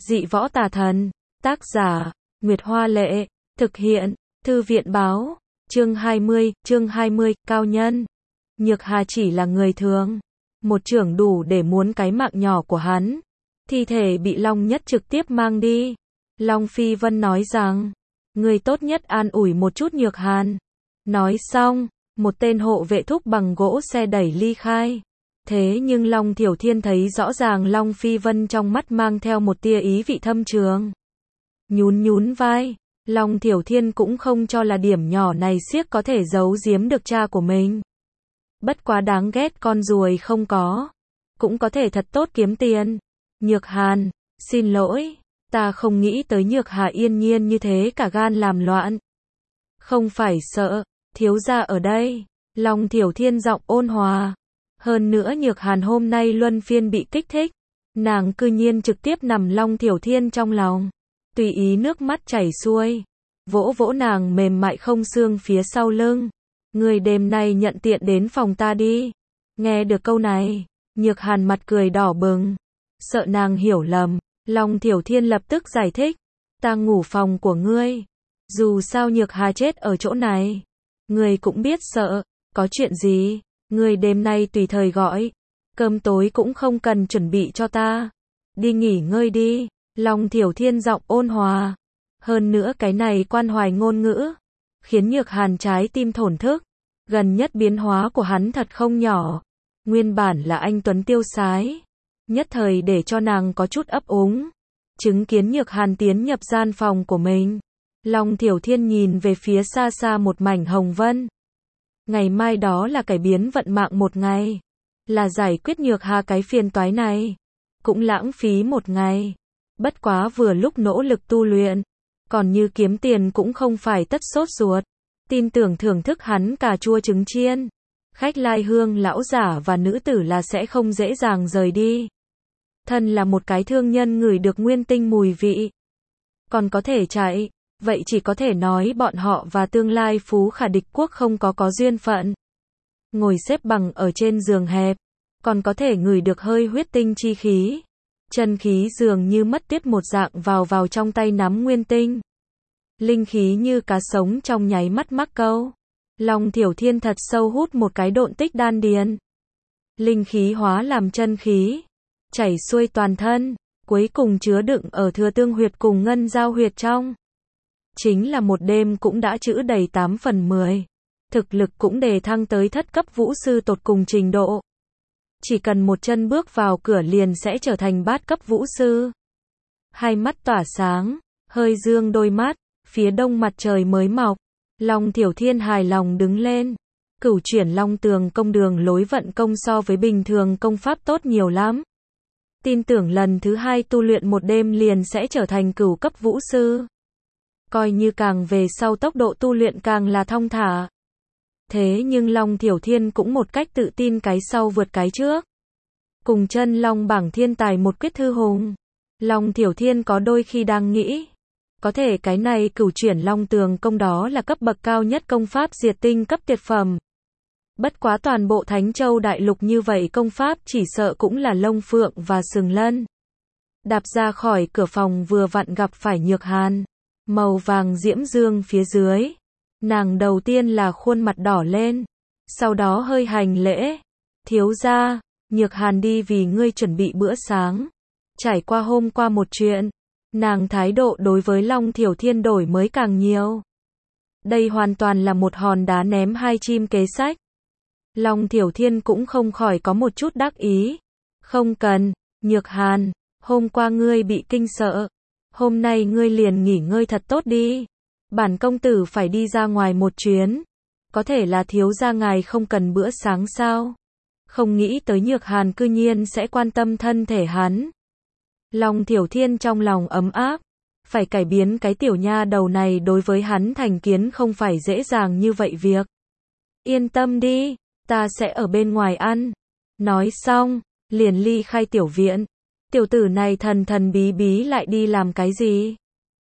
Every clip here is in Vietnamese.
Dị võ tà thần. Tác giả, Nguyệt Hoa Lệ. Thực hiện, Thư viện Báo. Chương 20, cao nhân. Nhược Hà chỉ là người thường. Một chưởng đủ để muốn cái mạng nhỏ của hắn. Thi thể bị Long Nhất trực tiếp mang đi. Long Phi Vân nói rằng, người tốt nhất an ủi một chút Nhược Hàn. Nói xong, một tên hộ vệ thúc bằng gỗ xe đẩy ly khai. Thế nhưng Long Thiểu Thiên thấy rõ ràng Long Phi Vân trong mắt mang theo một tia ý vị thâm trường. Nhún vai, Long Thiểu Thiên cũng không cho là điểm nhỏ này xiếc có thể giấu giếm được cha của mình. Bất quá đáng ghét con ruồi không có. Cũng có thể thật tốt kiếm tiền. Nhược Hàn, xin lỗi, ta không nghĩ tới Nhược Hà yên nhiên như thế cả gan làm loạn. Không phải sợ, thiếu gia ở đây. Long Thiểu Thiên giọng ôn hòa. Hơn nữa Nhược Hàn hôm nay luân phiên bị kích thích. Nàng cư nhiên trực tiếp nằm Long Thiểu Thiên trong lòng. Tùy ý nước mắt chảy xuôi. Vỗ vỗ nàng mềm mại không xương phía sau lưng. Người đêm nay nhận tiện đến phòng ta đi. Nghe được câu này, Nhược Hàn mặt cười đỏ bừng. Sợ nàng hiểu lầm, Long Thiểu Thiên lập tức giải thích. Ta ngủ phòng của ngươi. Dù sao Nhược Hà chết ở chỗ này. Ngươi cũng biết sợ, có chuyện gì, ngươi đêm nay tùy thời gọi. Cơm tối cũng không cần chuẩn bị cho ta. Đi nghỉ ngơi đi. Long Thiểu Thiên giọng ôn hòa. Hơn nữa cái này quan hoài ngôn ngữ, khiến Nhược Hàn trái tim thổn thức. Gần nhất biến hóa của hắn thật không nhỏ. Nguyên bản là anh tuấn tiêu sái. Nhất thời để cho nàng có chút ấp úng. Chứng kiến Nhược Hàn tiến nhập gian phòng của mình. Long Thiểu Thiên nhìn về phía xa xa một mảnh hồng vân. Ngày mai đó là cải biến vận mạng một ngày. Là giải quyết Nhược Hà cái phiền toái này. Cũng lãng phí một ngày. Bất quá vừa lúc nỗ lực tu luyện. Còn như kiếm tiền cũng không phải tất sốt ruột. Tin tưởng thưởng thức hắn cà chua trứng chiên. Khách lai hương lão giả và nữ tử là sẽ không dễ dàng rời đi. Thân là một cái thương nhân ngửi được nguyên tinh mùi vị. Còn có thể chạy. Vậy chỉ có thể nói bọn họ và tương lai phú khả địch quốc không có duyên phận. Ngồi xếp bằng ở trên giường hẹp. Còn có thể ngửi được hơi huyết tinh chi khí. Chân khí dường như mất tiết một dạng vào trong tay nắm nguyên tinh. Linh khí như cá sống trong nháy mắt mắc câu. Long Thiểu Thiên thật sâu hút một cái độn tích đan điền. Linh khí hóa làm chân khí. Chảy xuôi toàn thân. Cuối cùng chứa đựng ở thừa tương huyệt cùng ngân giao huyệt trong. Chính là một đêm cũng đã trữ đầy 8 phần 10. Thực lực cũng đề thăng tới thất cấp vũ sư tột cùng trình độ. Chỉ cần một chân bước vào cửa liền sẽ trở thành bát cấp vũ sư. Hai mắt tỏa sáng, hơi dương đôi mắt, phía đông mặt trời mới mọc. Long Thiểu Thiên hài lòng đứng lên. Cửu chuyển Long Tường công đường lối vận công so với bình thường công pháp tốt nhiều lắm. Tin tưởng lần thứ 2 tu luyện một đêm liền sẽ trở thành cửu cấp vũ sư. Coi như càng về sau tốc độ tu luyện càng là thong thả. Thế nhưng Long Thiểu Thiên cũng một cách tự tin cái sau vượt cái trước. Cùng chân Long bảng thiên tài một quyết thư hùng. Long Thiểu Thiên có đôi khi đang nghĩ. Có thể cái này cửu chuyển Long Tường công đó là cấp bậc cao nhất công pháp diệt tinh cấp tuyệt phẩm. Bất quá toàn bộ Thánh Châu Đại Lục như vậy công pháp chỉ sợ cũng là Lông Phượng và Sừng Lân. Đạp ra khỏi cửa phòng vừa vặn gặp phải Nhược Hàn. Màu vàng diễm dương phía dưới. Nàng đầu tiên là khuôn mặt đỏ lên. Sau đó hơi hành lễ. Thiếu gia, Nhược Hàn đi vì ngươi chuẩn bị bữa sáng. Trải qua hôm qua một chuyện. Nàng thái độ đối với Long Thiểu Thiên đổi mới càng nhiều. Đây hoàn toàn là một hòn đá ném hai chim kế sách. Long Thiểu Thiên cũng không khỏi có một chút đắc ý. Không cần, Nhược Hàn, hôm qua ngươi bị kinh sợ. Hôm nay ngươi liền nghỉ ngơi thật tốt đi. Bản công tử phải đi ra ngoài một chuyến. Có thể là thiếu gia ngài không cần bữa sáng sao? Không nghĩ tới Nhược Hàn cư nhiên sẽ quan tâm thân thể hắn. Long Thiểu Thiên trong lòng ấm áp. Phải cải biến cái tiểu nha đầu này đối với hắn thành kiến không phải dễ dàng như vậy việc. Yên tâm đi, ta sẽ ở bên ngoài ăn. Nói xong, liền ly khai tiểu viện. Tiểu tử này thần bí bí lại đi làm cái gì?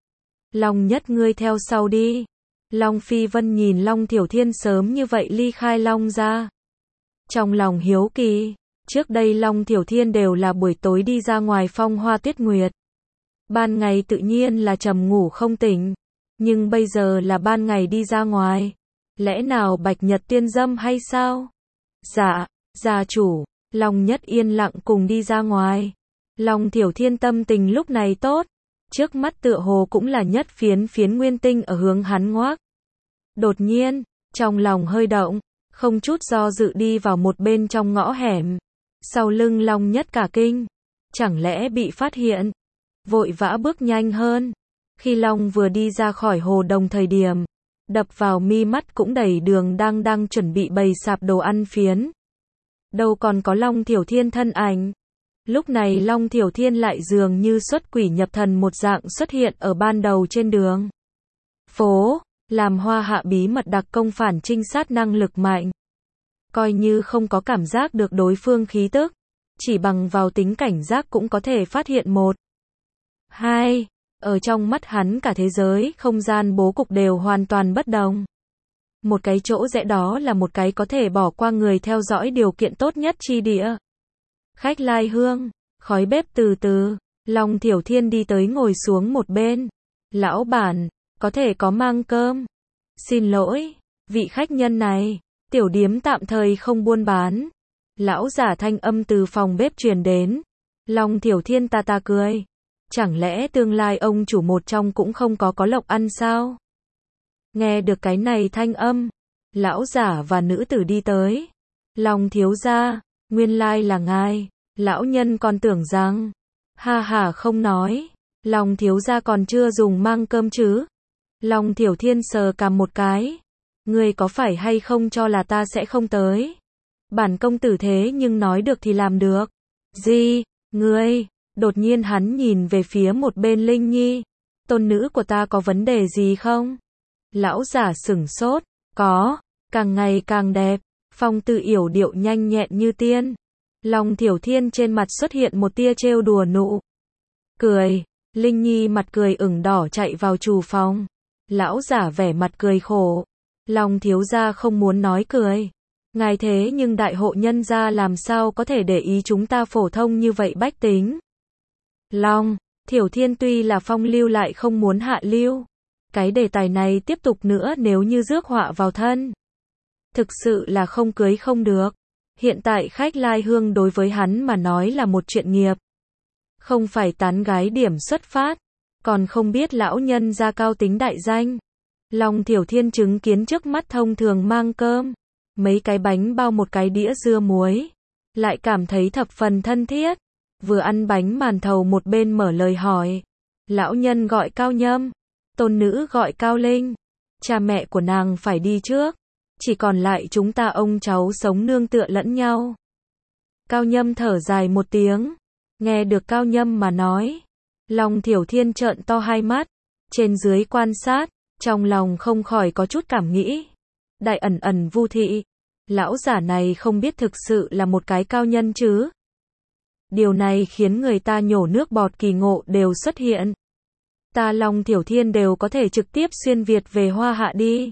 Long Nhất ngươi theo sau đi. Long Phi Vân nhìn Long Thiểu Thiên sớm như vậy ly khai Long ra. Trong lòng hiếu kỳ, trước đây Long Thiểu Thiên đều là buổi tối đi ra ngoài phong hoa tuyết nguyệt. Ban ngày tự nhiên là trầm ngủ không tỉnh, nhưng bây giờ là ban ngày đi ra ngoài. Lẽ nào Bạch Nhật tiên dâm hay sao? Dạ, gia chủ. Long Nhất yên lặng cùng đi ra ngoài. Long Thiểu Thiên tâm tình lúc này tốt. Trước mắt tựa hồ cũng là nhất phiến phiến nguyên tinh ở hướng hắn ngoác. Đột nhiên, trong lòng hơi động, không chút do dự đi vào một bên trong ngõ hẻm. Sau lưng Long Nhất cả kinh. Chẳng lẽ bị phát hiện? Vội vã bước nhanh hơn. Khi Long vừa đi ra khỏi hồ đồng thời điểm, đập vào mi mắt cũng đầy đường đang chuẩn bị bày sạp đồ ăn phiến. Đâu còn có Long Thiểu Thiên thân ảnh. Lúc này Long Thiểu Thiên lại dường như xuất quỷ nhập thần một dạng xuất hiện ở ban đầu trên đường phố, làm Hoa Hạ bí mật đặc công phản trinh sát năng lực mạnh. Coi như không có cảm giác được đối phương khí tức, chỉ bằng vào tính cảnh giác cũng có thể phát hiện một. Hai, ở trong mắt hắn cả thế giới, không gian bố cục đều hoàn toàn bất đồng. Một cái chỗ rẽ đó là một cái có thể bỏ qua người theo dõi điều kiện tốt nhất chi địa. Khách lai hương, khói bếp từ từ, Long Thiểu Thiên đi tới ngồi xuống một bên. Lão bản, có thể có mang cơm. Xin lỗi, vị khách nhân này, tiểu điếm tạm thời không buôn bán. Lão giả thanh âm từ phòng bếp truyền đến. Long Thiểu Thiên ta cười. Chẳng lẽ tương lai ông chủ một trong cũng không có lộc ăn sao? Nghe được cái này thanh âm, lão giả và nữ tử đi tới. Long thiếu gia, nguyên lai là ngài. Lão nhân còn tưởng rằng, ha không nói, Long thiếu gia còn chưa dùng mang cơm chứ? Long Thiểu Thiên sờ cằm một cái. Ngươi có phải hay không cho là ta sẽ không tới? Bản công tử thế nhưng nói được thì làm được. Gì? Ngươi? Đột nhiên hắn nhìn về phía một bên Linh Nhi. Tôn nữ của ta có vấn đề gì không? Lão giả sửng sốt. Có, càng ngày càng đẹp. Phong tư yểu điệu nhanh nhẹn như tiên. Long Thiểu Thiên trên mặt xuất hiện một tia trêu đùa nụ cười. Linh Nhi mặt cười ửng đỏ chạy vào chủ phòng. Lão giả vẻ mặt cười khổ. Long thiếu gia không muốn nói cười. Ngài thế nhưng đại hộ nhân gia làm sao có thể để ý chúng ta phổ thông như vậy bách tính. Long Thiểu Thiên tuy là phong lưu lại không muốn hạ lưu. Cái đề tài này tiếp tục nữa nếu như rước họa vào thân. Thực sự là không cưới không được. Hiện tại khách lai hương đối với hắn mà nói là một chuyện nghiệp. Không phải tán gái điểm xuất phát. Còn không biết lão nhân gia cao tính đại danh. Long Thiểu Thiên chứng kiến trước mắt thông thường mang cơm. Mấy cái bánh bao một cái đĩa dưa muối. Lại cảm thấy thập phần thân thiết. Vừa ăn bánh màn thầu một bên mở lời hỏi. Lão nhân gọi Cao Nhâm. Tôn nữ gọi Cao Linh. Cha mẹ của nàng phải đi trước. Chỉ còn lại chúng ta ông cháu sống nương tựa lẫn nhau. Cao Nhâm thở dài một tiếng. Nghe được Cao Nhâm mà nói. Long Thiểu Thiên trợn to hai mắt. Trên dưới quan sát. Trong lòng không khỏi có chút cảm nghĩ. Đại ẩn vu thị. Lão giả này không biết thực sự là một cái cao nhân chứ. Điều này khiến người ta nhổ nước bọt kỳ ngộ đều xuất hiện. Ta Long Thiểu Thiên đều có thể trực tiếp xuyên Việt về Hoa Hạ đi.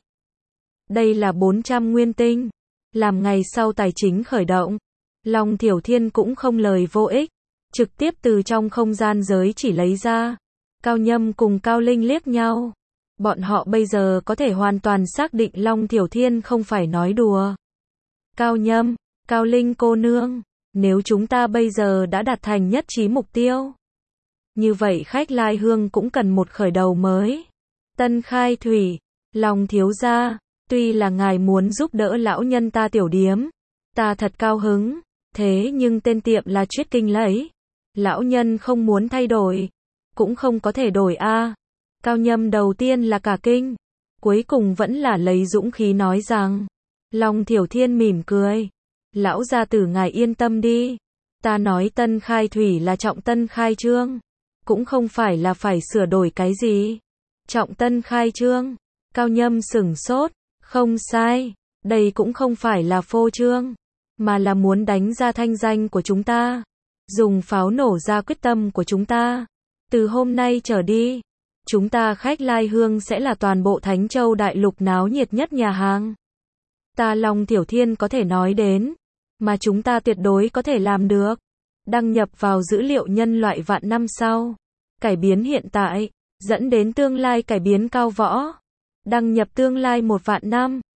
Đây là 400 nguyên tinh. Làm ngày sau tài chính khởi động. Long Thiểu Thiên cũng không lời vô ích. Trực tiếp từ trong không gian giới chỉ lấy ra. Cao Nhâm cùng Cao Linh liếc nhau. Bọn họ bây giờ có thể hoàn toàn xác định Long Thiểu Thiên không phải nói đùa. Cao Nhâm, Cao Linh cô nương. Nếu chúng ta bây giờ đã đạt thành nhất trí mục tiêu. Như vậy khách lai hương cũng cần một khởi đầu mới. Tân khai thủy. Long thiếu gia. Tuy là ngài muốn giúp đỡ lão nhân ta tiểu điếm. Ta thật cao hứng. Thế nhưng tên tiệm là Triết Kinh lấy. Lão nhân không muốn thay đổi. Cũng không có thể đổi a. Cao Nhâm đầu tiên là cả kinh. Cuối cùng vẫn là lấy dũng khí nói rằng. Long Thiểu Thiên mỉm cười. Lão gia tử ngài yên tâm đi. Ta nói tân khai thủy là trọng tân khai trương. Cũng không phải là phải sửa đổi cái gì. Trọng tân khai trương. Cao Nhâm sửng sốt. Không sai. Đây cũng không phải là phô trương. Mà là muốn đánh ra thanh danh của chúng ta. Dùng pháo nổ ra quyết tâm của chúng ta. Từ hôm nay trở đi. Chúng ta khách lai hương sẽ là toàn bộ Thánh Châu Đại Lục náo nhiệt nhất nhà hàng. Ta Long Thiểu Thiên có thể nói đến. Mà chúng ta tuyệt đối có thể làm được. Đăng nhập vào dữ liệu nhân loại vạn năm sau. cải biến hiện tại, dẫn đến tương lai cải biến cao võ. Đăng nhập tương lai 1 vạn năm.